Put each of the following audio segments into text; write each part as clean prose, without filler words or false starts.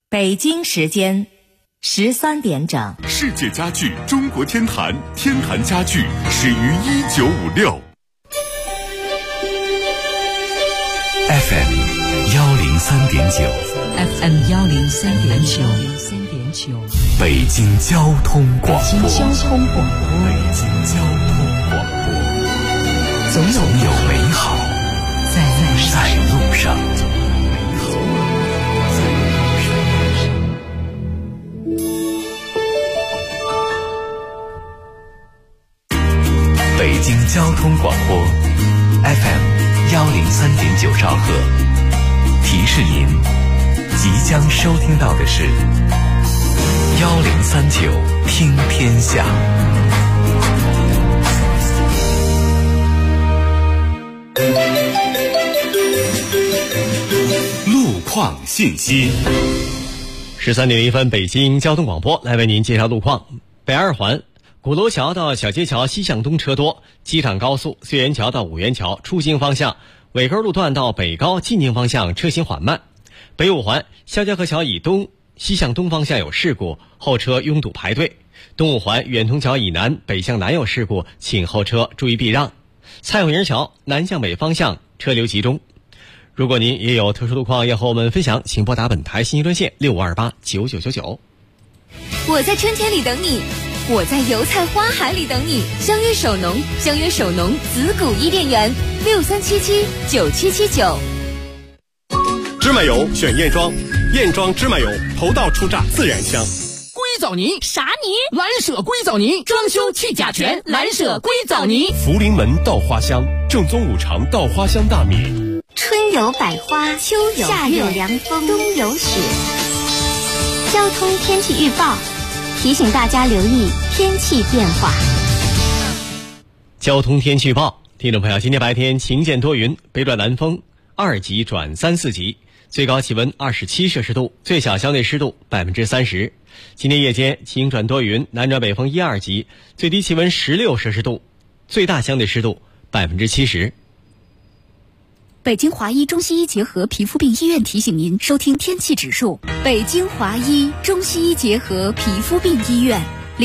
北京时间13点整。 世界家具中国天坛，天坛家具始于1956。 FM 103.9 FM 103.9 北京交通广播。 北京交通广播，总有美好在路上。 北京交通广播 FM 103.9兆赫，提示您即将收听到的是1039听天下。 路况信息。 13点1分，北京交通广播来为您介绍路况。北二环鼓楼桥到小街桥西向东车多，机场高速绥源桥到五元桥出京方向，纬沟路段到北高进京方向车行缓慢。北五环肖家河桥以东西向东方向有事故，后车拥堵排队。东五环远通桥以南北向南有事故，请后车注意避让。蔡永营桥南向北方向车流集中。如果您也有特殊路况要和我们分享，请拨打本台信息专线65289999。 我在春天里等你，我在油菜花海里等你。相约首农，相约首农子谷伊甸园，63779779。 芝麻油选燕庄，燕庄芝麻油头道出榨，自然香。 硅藻泥啥泥？ 蓝舍硅藻泥，装修去甲醛，蓝舍硅藻泥。 福临门稻花香，正宗五常稻花香大米。 春有百花，秋有夏有凉风，冬有雪。交通天气预报提醒大家留意天气变化。 交通天气预报，听众朋友，今天白天晴间多云，北转南风2级转3、4级，最高气温27摄氏度，最小相对湿度30%。今天夜间晴转多云，南转北风1、2级，最低气温16摄氏度，最大相对湿度70%。 北京华医中西医结合皮肤病医院提醒您收听天气指数。北京华医中西医结合皮肤病医院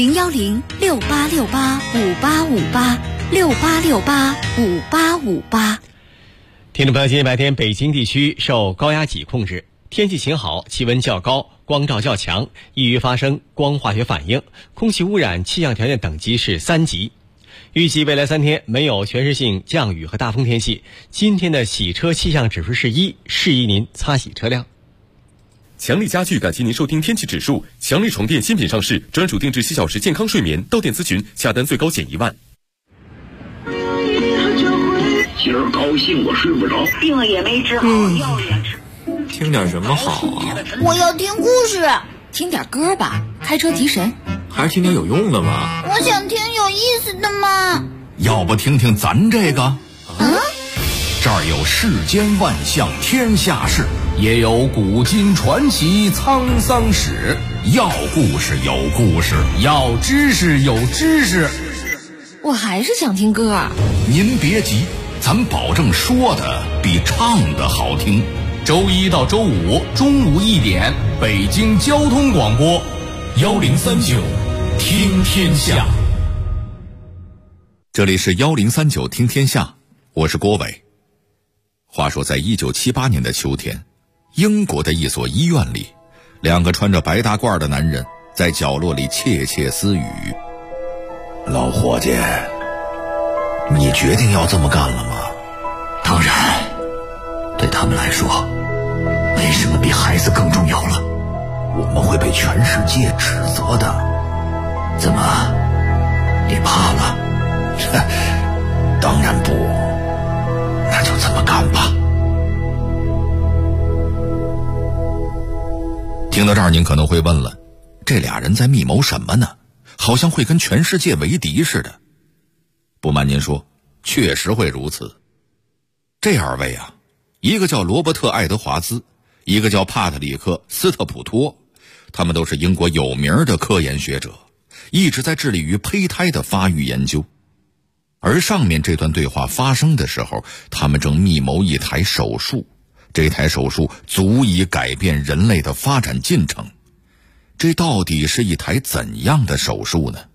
，01068685858，68685858。 听众朋友，今天白天北京地区受高压脊控制，天气晴好，气温较高，光照较强，易于发生光化学反应，空气污染气象条件等级是3级。预计未来3天没有全市性降雨和大风天气。今天的洗车气象指数是1，适宜您擦洗车辆。 强力家具感谢您收听天气指数。强力床垫新品上市，专属定制7小时健康睡眠，到店咨询，下单最高减1万。 今儿高兴我睡不着， 病也没治好，药也吃。 听点什么好啊？ 我要听故事。 听点歌吧，开车提神。 还是听点有用的吧。 我想听有意思的嘛。 要不听听咱这个？这儿有世间万象天下事，也有古今传奇沧桑史。要故事有故事，要知识有知识。 我还是想听歌。 您别急，咱保证说的比唱的好听。周1到周5中午1点，北京交通广播1039听天下。这里是1039听天下，我是郭伟。话说在1978年的秋天，英国的一所医院里，2个穿着白大褂的男人在角落里窃窃私语。老伙计，你决定要这么干了吗？ 当然，对他们来说，没什么比孩子更重要了。 我们会被全世界指责的。 怎么，你怕了？ 当然不，那就这么干吧。听到这儿，您可能会问了，这俩人在密谋什么呢？好像会跟全世界为敌似的。不瞒您说，确实会如此。这2位啊，一个叫罗伯特·爱德华兹，一个叫帕特里克·斯特普托，他们都是英国有名的科研学者，一直在致力于胚胎的发育研究。而上面这段对话发生的时候，他们正密谋一台手术， 这台手术足以改变人类的发展进程。这到底是一台怎样的手术呢？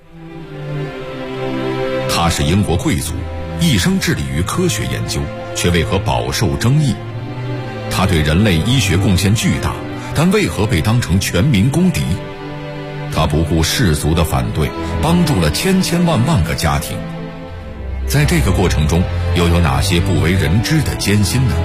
他是英国贵族，一生致力于科学研究，却为何饱受争议？他对人类医学贡献巨大，但为何被当成全民公敌？他不顾世俗的反对，帮助了千千万万个家庭。在这个过程中，又有哪些不为人知的艰辛呢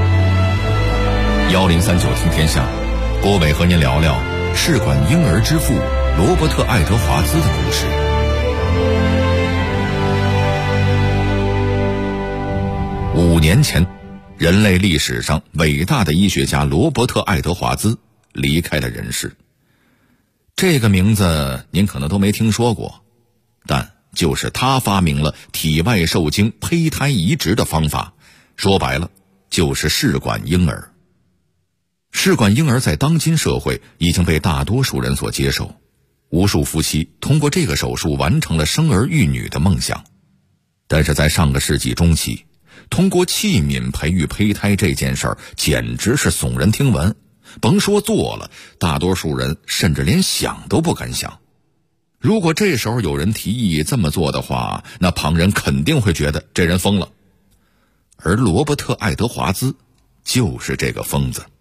？1039听天下，郭伟和您聊聊试管婴儿之父罗伯特·爱德华兹的故事。5年前，人类历史上伟大的医学家罗伯特·爱德华兹离开了人世。这个名字您可能都没听说过，但就是他发明了体外受精胚胎移植的方法，说白了就是试管婴儿。试管婴儿在当今社会已经被大多数人所接受，无数夫妻通过这个手术完成了生儿育女的梦想。但是在上个世纪中期，通过器皿培育胚胎这件事儿简直是耸人听闻，甭说做了，大多数人甚至连想都不敢想。如果这时候有人提议这么做的话，那旁人肯定会觉得这人疯了。而罗伯特·爱德华兹就是这个疯子。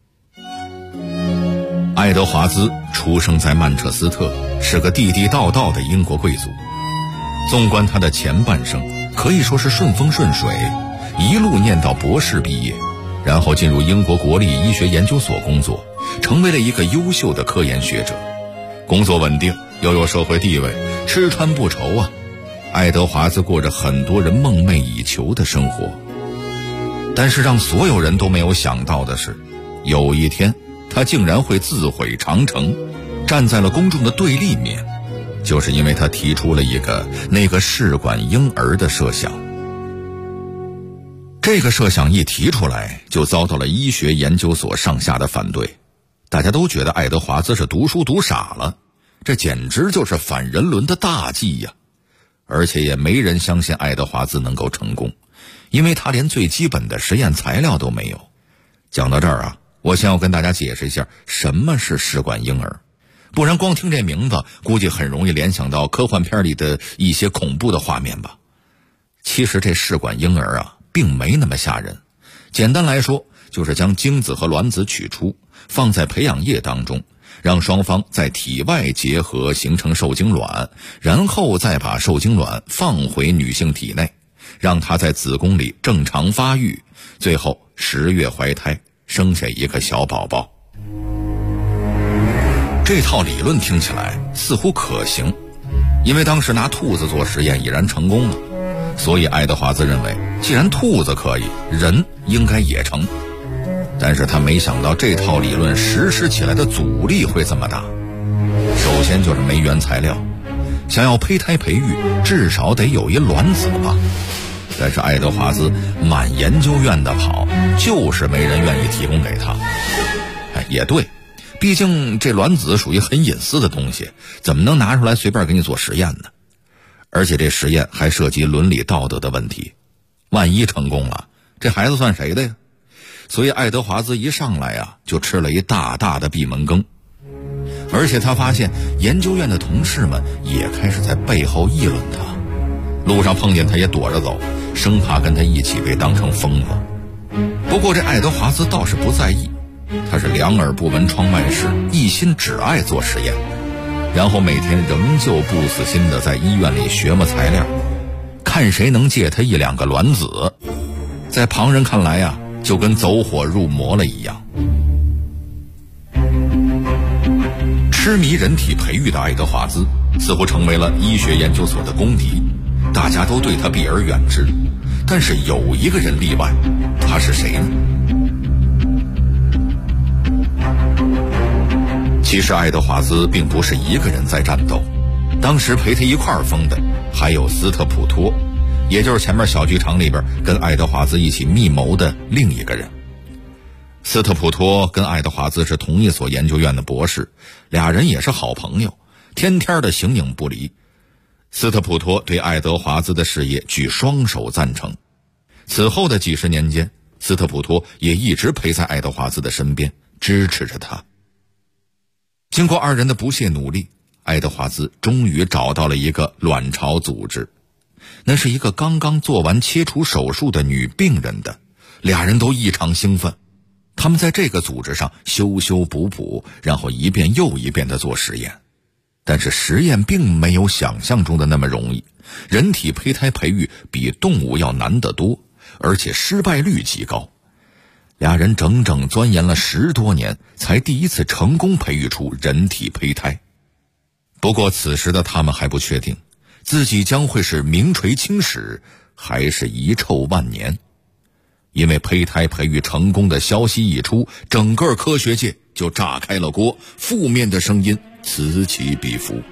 爱德华兹出生在曼彻斯特，是个地地道道的英国贵族。纵观他的前半生，可以说是顺风顺水，一路念到博士毕业，然后进入英国国立医学研究所工作，成为了一个优秀的科研学者。工作稳定，又有社会地位，吃穿不愁啊。爱德华兹过着很多人梦寐以求的生活。但是让所有人都没有想到的是，有一天他竟然会自毁长城，站在了公众的对立面，就是因为他提出了那个试管婴儿的设想。这个设想一提出来，就遭到了医学研究所上下的反对，大家都觉得爱德华兹是读书读傻了，这简直就是反人伦的大忌呀！而且也没人相信爱德华兹能够成功，因为他连最基本的实验材料都没有。讲到这儿啊，我先要跟大家解释一下什么是试管婴儿，不然光听这名字估计很容易联想到科幻片里的一些恐怖的画面吧。其实这试管婴儿啊并没那么吓人，简单来说就是将精子和卵子取出，放在培养液当中，让双方在体外结合形成受精卵，然后再把受精卵放回女性体内，让她在子宫里正常发育，最后10月怀胎，生下一个小宝宝。这套理论听起来似乎可行，因为当时拿兔子做实验已然成功了，所以爱德华兹认为既然兔子可以，人应该也成。但是他没想到这套理论实施起来的阻力会这么大。首先就是没原材料，想要胚胎培育至少得有一卵子吧。但是爱德华兹满研究院的跑，就是没人愿意提供给他。也对，毕竟这卵子属于很隐私的东西，怎么能拿出来随便给你做实验呢？而且这实验还涉及伦理道德的问题，万一成功了，这孩子算谁的呀？所以爱德华兹一上来啊，就吃了一大大的闭门羹。而且他发现研究院的同事们也开始在背后议论他，路上碰见他也躲着走，生怕跟他一起被当成疯子。不过这爱德华兹倒是不在意，他是两耳不闻窗外事，一心只爱做实验，然后每天仍旧不死心的在医院里学摸材料，看谁能借他1、2个卵子。在旁人看来呀，就跟走火入魔了一样。痴迷人体培育的爱德华兹似乎成为了医学研究所的公敌，大家都对他避而远之。但是有一个人例外，他是谁呢？其实爱德华兹并不是一个人在战斗，当时陪他一块儿疯的还有斯特普托，也就是前面小剧场里边跟爱德华兹一起密谋的另一个人。斯特普托跟爱德华兹是同一所研究院的博士，俩人也是好朋友，天天的形影不离。斯特普托对爱德华兹的事业举双手赞成。此后的几十年间， 斯特普托也一直陪在爱德华兹的身边，支持着他。经过二人的不懈努力，爱德华兹终于找到了一个卵巢组织，那是一个刚刚做完切除手术的女病人的，俩人都异常兴奋。他们在这个组织上修修补补，然后一遍又一遍地做实验。但是实验并没有想象中的那么容易，人体胚胎培育比动物要难得多，而且失败率极高。俩人整整钻研了10多年，才第一次成功培育出人体胚胎。不过此时的他们还不确定，自己将会是名垂青史，还是遗臭万年。因为胚胎培育成功的消息一出，整个科学界就炸开了锅，负面的声音此起彼伏。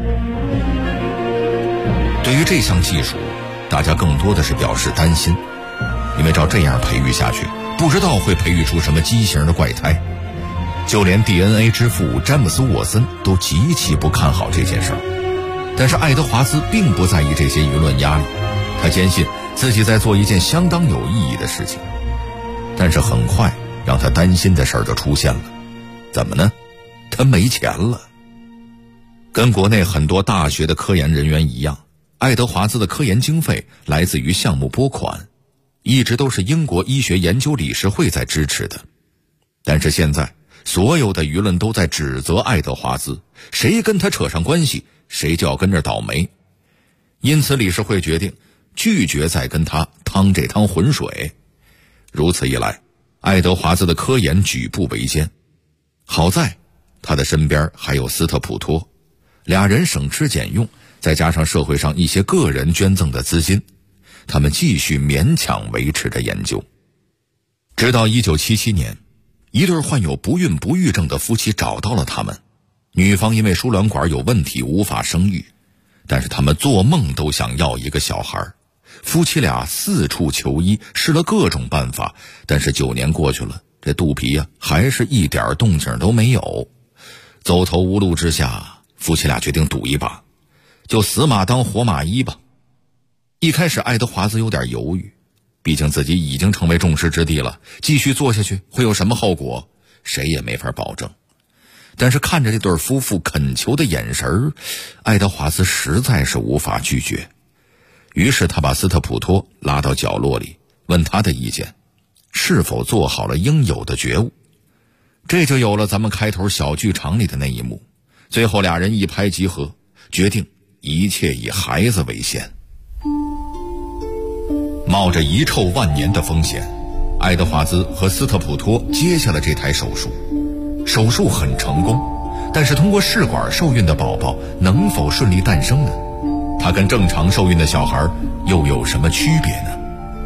对于这项技术，大家更多的是表示担心，因为照这样培育下去，不知道会培育出什么畸形的怪胎。就连 DNA 之父詹姆斯·沃森都极其不看好这件事儿。但是爱德华兹并不在意这些舆论压力，他坚信自己在做一件相当有意义的事情。但是很快让他担心的事儿就出现了。怎么呢？他没钱了。跟国内很多大学的科研人员一样，爱德华兹的科研经费来自于项目拨款，一直都是英国医学研究理事会在支持的。但是现在所有的舆论都在指责爱德华兹，谁跟他扯上关系，谁就要跟着倒霉。因此理事会决定拒绝再跟他趟这趟浑水。如此一来，爱德华兹的科研举步维艰。好在他的身边还有斯特普托，俩人省吃俭用，再加上社会上一些个人捐赠的资金，他们继续勉强维持着研究。直到1977年，一对患有不孕不育症的夫妻找到了他们。女方因为输卵管有问题无法生育，但是他们做梦都想要一个小孩。夫妻俩四处求医，试了各种办法，但是9年过去了，这肚皮还是一点动静都没有。走投无路之下，夫妻俩决定赌一把，就死马当活马医吧。一开始爱德华兹有点犹豫，毕竟自己已经成为众矢之的了，继续做下去会有什么后果，谁也没法保证。但是看着这对夫妇恳求的眼神，爱德华兹实在是无法拒绝。于是他把斯特普托拉到角落里，问他的意见，是否做好了应有的觉悟。这就有了咱们开头小剧场里的那一幕。最后俩人一拍即合，决定一切以孩子为先。冒着遗臭万年的风险，爱德华兹和斯特普托接下了这台手术。手术很成功，但是通过试管受孕的宝宝能否顺利诞生呢？它跟正常受孕的小孩又有什么区别呢？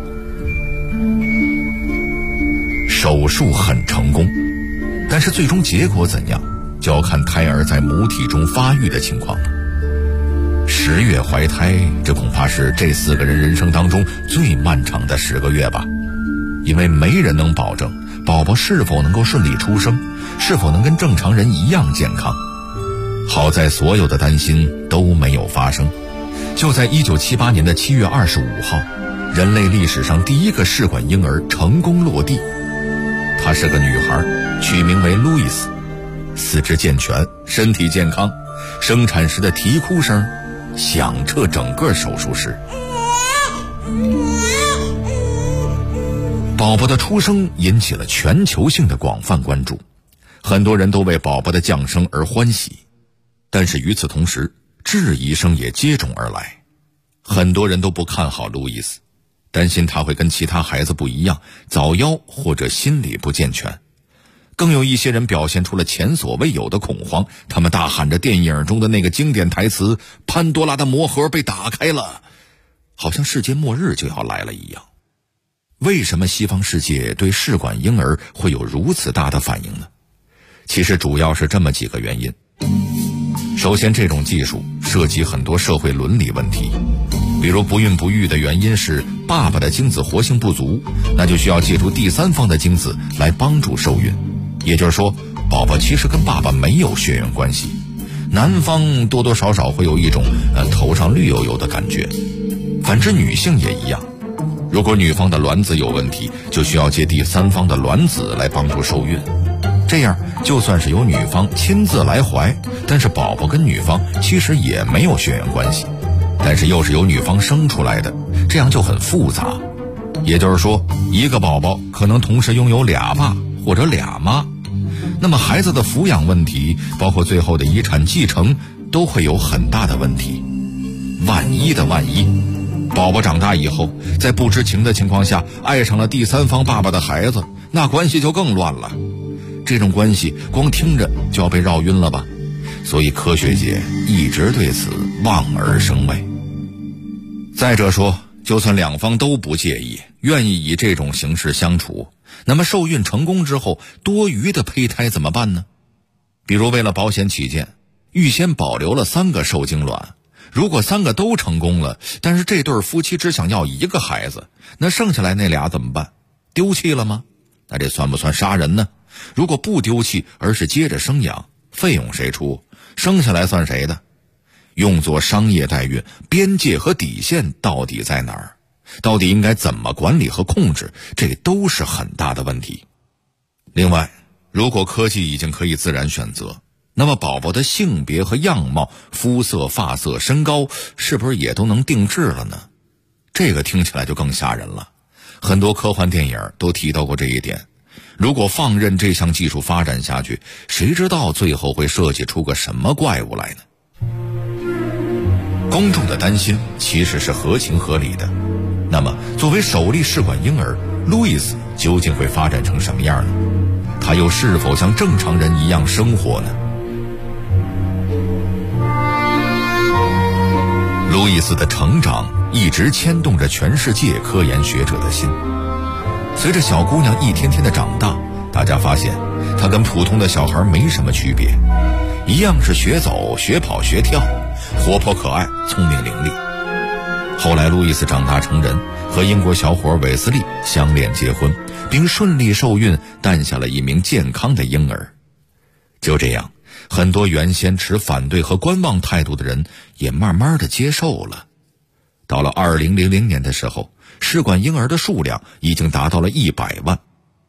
手术很成功，但是最终结果怎样，就要看胎儿在母体中发育的情况了。10月怀胎，这恐怕是这4个人人生当中最漫长的10个月吧，因为没人能保证宝宝是否能够顺利出生，是否能跟正常人一样健康。好在所有的担心都没有发生。就在1978年的7月25号，人类历史上第一个试管婴儿成功落地。她是个女孩，取名为路易斯，四肢健全，身体健康，生产时的啼哭声响彻整个手术室。宝宝的出生引起了全球性的广泛关注，很多人都为宝宝的降生而欢喜。但是与此同时，质疑声也接踵而来。很多人都不看好路易斯，担心他会跟其他孩子不一样，早夭或者心理不健全。更有一些人表现出了前所未有的恐慌，他们大喊着电影中的那个经典台词，潘多拉的魔盒被打开了，好像世界末日就要来了一样。为什么西方世界对试管婴儿会有如此大的反应呢？其实主要是这么几个原因。首先，这种技术涉及很多社会伦理问题，比如不孕不育的原因是爸爸的精子活性不足，那就需要借助第三方的精子来帮助受孕。也就是说，宝宝其实跟爸爸没有血缘关系，男方多多少少会有一种头上绿油油的感觉。反之女性也一样， 如果女方的卵子有问题，就需要借第三方的卵子来帮助受孕。这样就算是由女方亲自来怀，但是宝宝跟女方其实也没有血缘关系，但是又是由女方生出来的，这样就很复杂。也就是说，一个宝宝可能同时拥有俩爸或者俩妈，那么孩子的抚养问题，包括最后的遗产继承，都会有很大的问题。万一的万一，宝宝长大以后，在不知情的情况下爱上了第三方爸爸的孩子，那关系就更乱了。这种关系光听着就要被绕晕了吧？所以科学界一直对此望而生畏。再者说，就算两方都不介意，愿意以这种形式相处，那么受孕成功之后，多余的胚胎怎么办呢？比如为了保险起见，预先保留了3个受精卵，如果3个都成功了，但是这对夫妻只想要1个孩子，那剩下来那俩怎么办？丢弃了吗？那这算不算杀人呢？如果不丢弃，而是接着生养，费用谁出？生下来算谁的？用作商业代孕，边界和底线到底在哪儿？到底应该怎么管理和控制？这都是很大的问题。另外，如果科技已经可以自然选择，那么宝宝的性别和样貌、肤色、发色、身高，是不是也都能定制了呢？这个听起来就更吓人了。很多科幻电影都提到过这一点。如果放任这项技术发展下去，谁知道最后会设计出个什么怪物来呢？公众的担心其实是合情合理的。那么，作为首例试管婴儿，路易斯究竟会发展成什么样呢？他又是否像正常人一样生活呢？路易斯的成长一直牵动着全世界科研学者的心。随着小姑娘一天天的长大，大家发现她跟普通的小孩没什么区别，一样是学走、学跑、学跳，活泼可爱，聪明伶俐。后来路易斯长大成人，和英国小伙韦斯利相恋结婚，并顺利受孕，诞下了一名健康的婴儿。就这样，很多原先持反对和观望态度的人也慢慢的接受了。到了2000年的时候，试管婴儿的数量已经达到了100万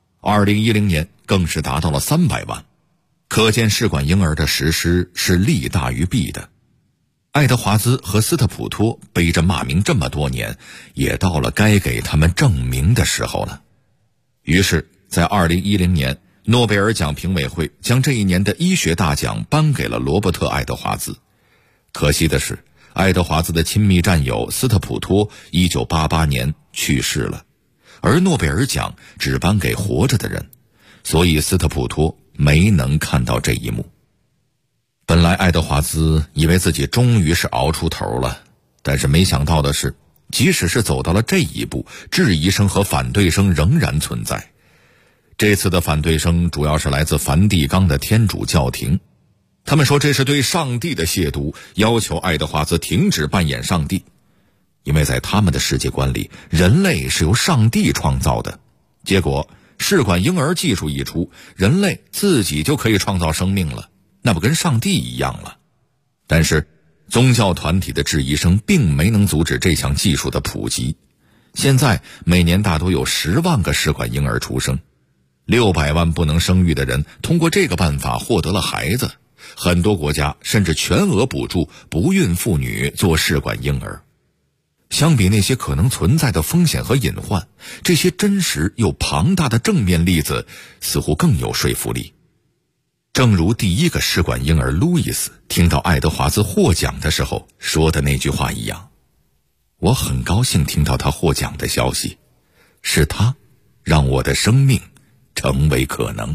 ，2010年更是达到了300万。可见试管婴儿的实施是利大于弊的。爱德华兹和斯特普托背着骂名这么多年，也到了该给他们证明的时候了。于是在2010年，诺贝尔奖评委会将这一年的医学大奖颁给了罗伯特·爱德华兹。可惜的是，爱德华兹的亲密战友斯特普托1988年去世了，而诺贝尔奖只颁给活着的人，所以斯特普托没能看到这一幕。本来爱德华兹以为自己终于是熬出头了，但是没想到的是，即使是走到了这一步，质疑声和反对声仍然存在。这次的反对声主要是来自梵蒂冈的天主教廷，他们说这是对上帝的亵渎，要求爱德华兹停止扮演上帝。因为在他们的世界观里，人类是由上帝创造的，结果试管婴儿技术一出，人类自己就可以创造生命了，那不跟上帝一样了？但是宗教团体的质疑声并没能阻止这项技术的普及。现在每年大多有10万个试管婴儿出生，600万不能生育的人通过这个办法获得了孩子，很多国家甚至全额补助不孕妇女做试管婴儿。相比那些可能存在的风险和隐患，这些真实又庞大的正面例子似乎更有说服力。正如第一个试管婴儿路易斯听到爱德华兹获奖的时候说的那句话一样，我很高兴听到他获奖的消息，是他让我的生命成为可能。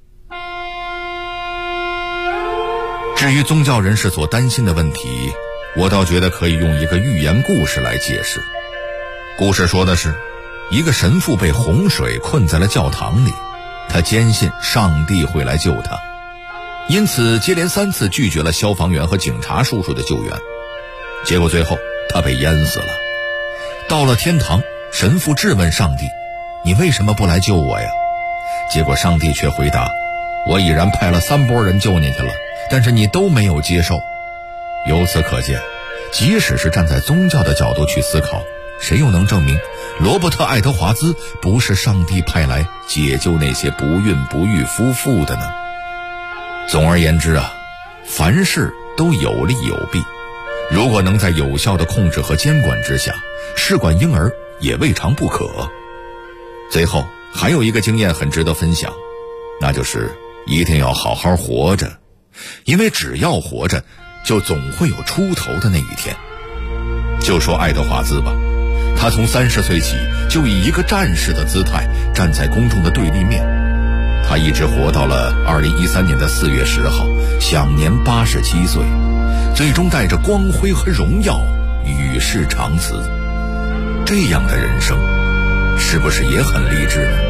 至于宗教人士所担心的问题，我倒觉得可以用一个寓言故事来解释。故事说的是，一个神父被洪水困在了教堂里，他坚信上帝会来救他，因此接连3次拒绝了消防员和警察叔叔的救援，结果最后他被淹死了。到了天堂，神父质问上帝，你为什么不来救我呀？结果上帝却回答，我已然派了3波人救你去了，但是你都没有接受。由此可见，即使是站在宗教的角度去思考， 谁又能证明罗伯特·爱德华兹不是上帝派来解救那些不孕不育夫妇的呢？总而言之啊，凡事都有利有弊，如果能在有效的控制和监管之下，试管婴儿也未尝不可。最后还有一个经验很值得分享，那就是一定要好好活着，因为只要活着，就总会有出头的那一天。就说爱德华兹吧，他从30岁起就以一个战士的姿态站在公众的对立面，他一直活到了2013年的4月10号，享年87岁，最终带着光辉和荣耀与世长辞。这样的人生是不是也很励志呢？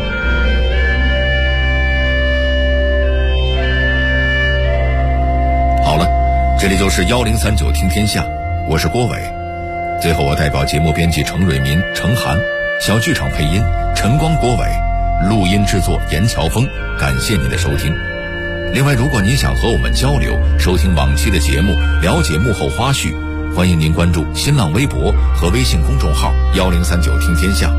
好了，这里就是1039听天下，我是郭伟。最后我代表节目编辑程瑞民、程涵，小剧场配音陈光、郭伟，录音制作严乔峰，感谢您的收听。另外，如果您想和我们交流，收听往期的节目，了解幕后花絮，欢迎您关注新浪微博和微信公众号1039听天下。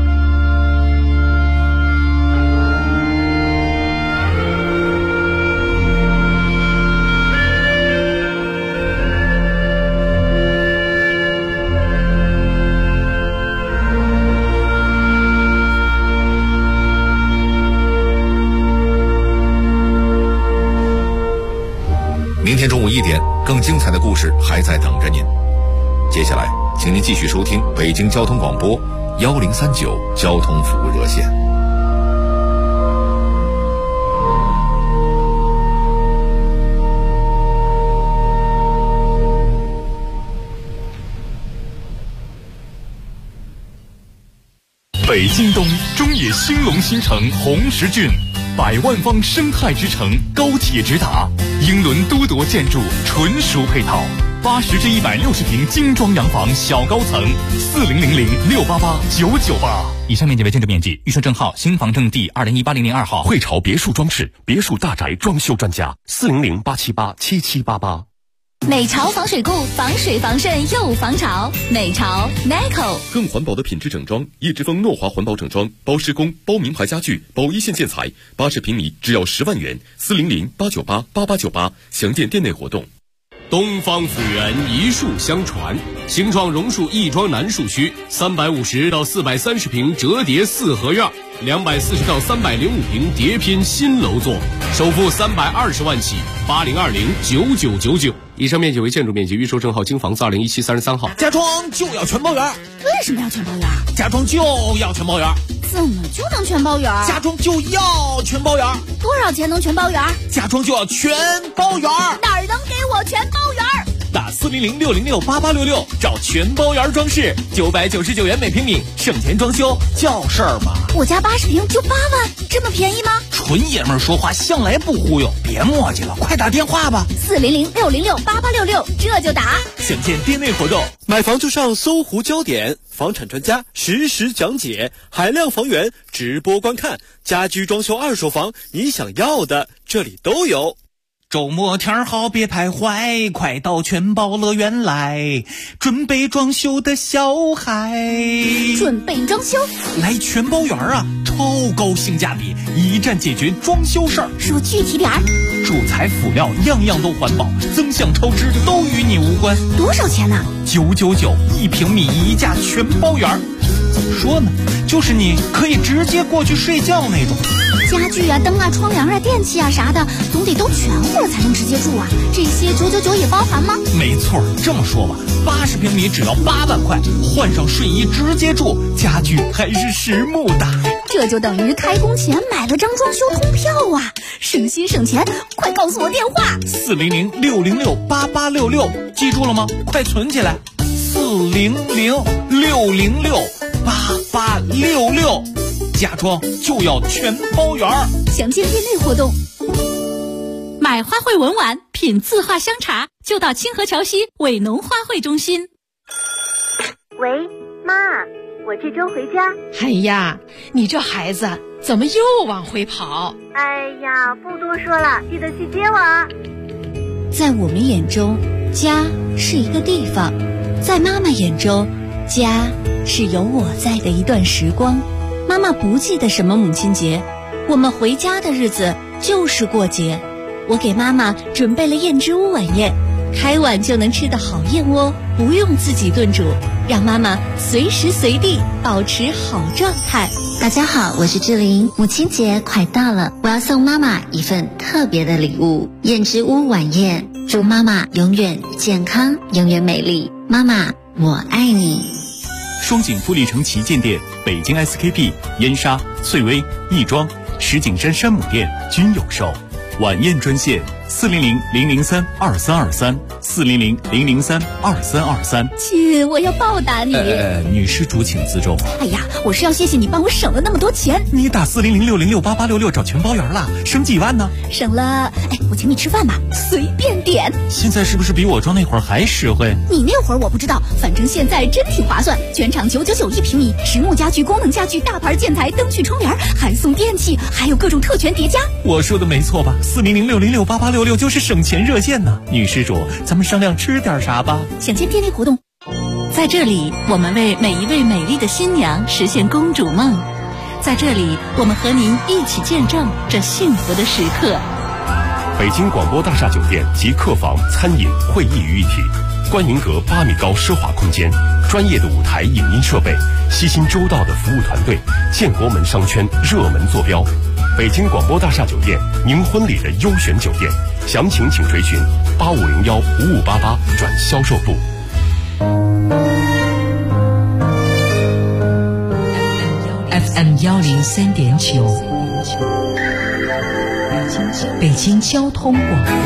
明天中午1点，更精彩的故事还在等着您。接下来，请您继续收听北京交通广播1039交通服务热线。 北京东中野兴隆新城红石郡，100万方生态之城，高铁直达，英伦多铎建筑，纯属配套，80至160平精装洋房小高层，4000688998。 以上面积为建筑面积，预售证号新房证第20180002号。 汇潮别墅装饰，别墅大宅装修专家，400-878-7788。 美潮防水固，防水防渗又防潮。美潮 NICO 更环保的品质整装，叶之峰诺华环保整装，包施工，包名牌家具，包一线建材，80平米只要10万元，400-898-8898，详见店内活动。 东方府源一树相传，兴创榕树亦庄南树区350到430平折叠4合院，240到305平叠拼新楼座，首付320万起，80209999。以上面积为建筑面积，预售证号京房子2017-33号。 家装就要全包圆。 为什么要全包圆？ 家装就要全包圆。 怎么就能全包圆？ 家装就要全包圆。 多少钱能全包圆？ 家装就要全包圆。 哪儿能给我全包圆？ 打400-606-8866找全包圆装饰，999元每平米，省钱装修叫事儿嘛。 我家80平就8万，这么便宜吗？ 纯爷们儿说话向来不忽悠，别磨叽了，快打电话吧。 400-606-8866，这就打。 详见店内活动。 买房就上搜狐焦点，房产专家实时讲解，海量房源直播观看，家居装修二手房，你想要的这里都有。 周末天好别徘徊，快到全包乐园来，准备装修的小孩。 准备装修来全包园啊，超高性价比，一站解决装修事儿。 说具体点儿。 主材辅料样样都环保，增项超支都与你无关。 多少钱呢 ？999，1平米一价全包圆。怎么说呢？就是你可以直接过去睡觉那种。 家具啊、灯啊、窗帘啊、电器啊啥的，总得都全乎了才能直接住啊。这些999也包含吗？ 没错，这么说吧，80平米只要8万块，换上睡衣直接住，家具还是实木的。 这就等于开工前买了张装修通票啊，省心省钱。快告诉我电话 ，400-606-8866，记住了吗？快存起来，400-606-8866，家装就要全包圆。 详见店内活动。买花卉文玩，品字画香茶，就到清河桥西伟农花卉中心。 喂，妈，我这周回家。 哎呀，你这孩子怎么又往回跑？ 哎呀，不多说了，记得去接我。 在我们眼中，家是一个地方；在妈妈眼中，家是有我在的一段时光。妈妈不记得什么母亲节，我们回家的日子就是过节。我给妈妈准备了燕之屋晚宴，开碗就能吃的好燕窝，不用自己炖煮，让妈妈随时随地保持好状态。 大家好，我是志玲。母亲节快到了，我要送妈妈一份特别的礼物——燕之屋晚宴。祝妈妈永远健康，永远美丽。妈妈，我爱你。 双井富力城旗舰店、北京 SKP、燕莎、翠微、亦庄、石景山山姆店均有售。晚宴专线400-003-2323，400-003-2323。 亲，我要报答你。 女施主请自重。 哎呀，我是要谢谢你帮我省了那么多钱。 你打400-606-8866找全包圆了，省几万呢？ 省了，我请你吃饭吧，随便点。 现在是不是比我装那会儿还实惠？ 你那会儿我不知道，反正现在真挺划算，全场999一平米，实木家具、功能家具、大牌建材、灯具、窗帘，还送电器，还有各种特权叠加。 我说的没错吧？400-606-8866就是省钱热线呢。女施主，咱们商量吃点啥吧？ 享签天天活动。 在这里，我们为每一位美丽的新娘实现公主梦。在这里，我们和您一起见证这幸福的时刻。 北京广播大厦酒店集客房、餐饮、会议于一体，观云阁8米高奢华空间，专业的舞台影音设备，悉心周到的服务团队，建国门商圈热门坐标。北京广播大厦酒店，您婚礼的优选酒店，详情请垂询8501-5588转销售部。 FM 103.9，北京交通广播，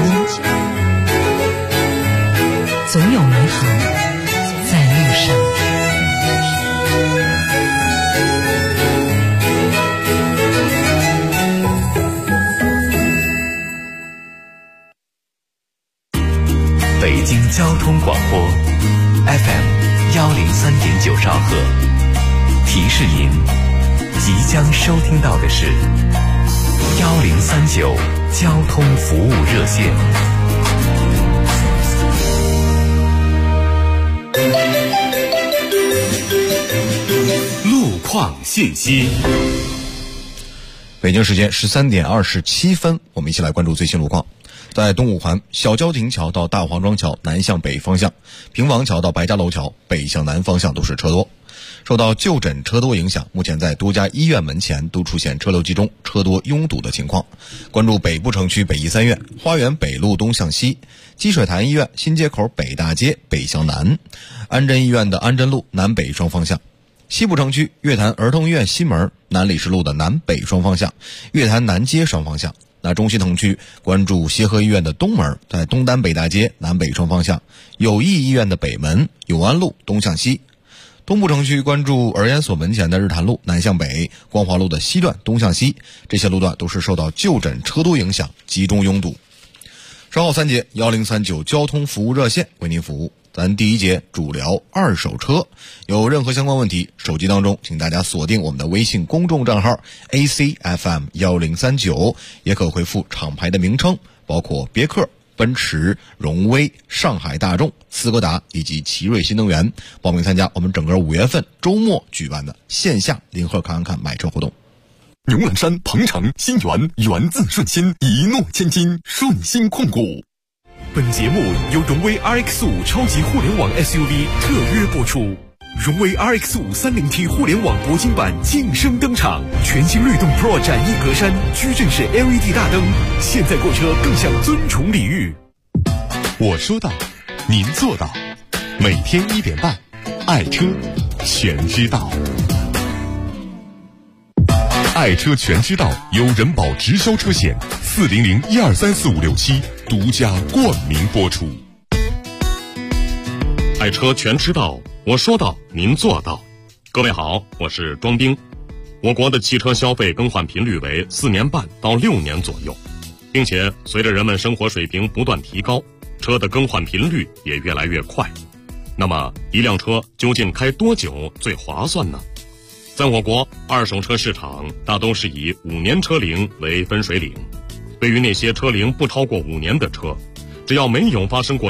总有美好在路上。 北京交通广播 FM 103.9兆赫，提示您即将收听到的是1039交通服务热线。 路况信息。 北京时间13点27分，我们一起来关注最新路况。在东五环小郊亭桥到大黄庄桥南向北方向，平王桥到白家楼桥北向南方向都是车多。受到就诊车多影响，目前在多家医院门前都出现车流集中、车多拥堵的情况。关注北部城区北医三院、花园北路东向西、积水潭医院新街口北大街北向南、安贞医院的安贞路南北双方向。西部城区月坛儿童医院西门南礼士路的南北双方向、月坛南街双方向。那中西城区关注协和医院的东门，在东单北大街南北双方向；友谊医院的北门，永安路东向西。东部城区关注儿研所门前的日坛路南向北、光华路的西段东向西，这些路段都是受到就诊车多影响，集中拥堵。稍后3节1039交通服务热线为您服务。咱第一节主聊二手车，有任何相关问题，手机当中请大家锁定我们的微信公众账号 ACFM1039，也可回复厂牌的名称，包括别克、奔驰、荣威、上海大众、斯柯达以及奇瑞新能源，报名参加我们整个5月份周末举办的线下林鹤看看买车活动。 牛栏山、鹏程、新源，源自顺心，一诺千金，顺心控股。本节目由荣威 RX5 超级互联网 SUV 特约播出。荣威 RX5 30T 互联网铂金版晋升登场，全新律动 Pro 展翼格栅，矩阵式 LED 大灯，现在购车更享尊崇礼遇。我说到，您做到。每天1点半，爱车全知道。爱车全知道由人保直销车险400-1234567独家冠名播出。爱车全知道，我说到您做到。各位好，我是庄兵。我国的汽车消费更换频率为4年半到6年左右，并且随着人们生活水平不断提高，车的更换频率也越来越快。那么一辆车究竟开多久最划算呢？在我国，二手车市场大都是以5年车龄为分水岭。对于那些车龄不超过5年的车，只要没有发生过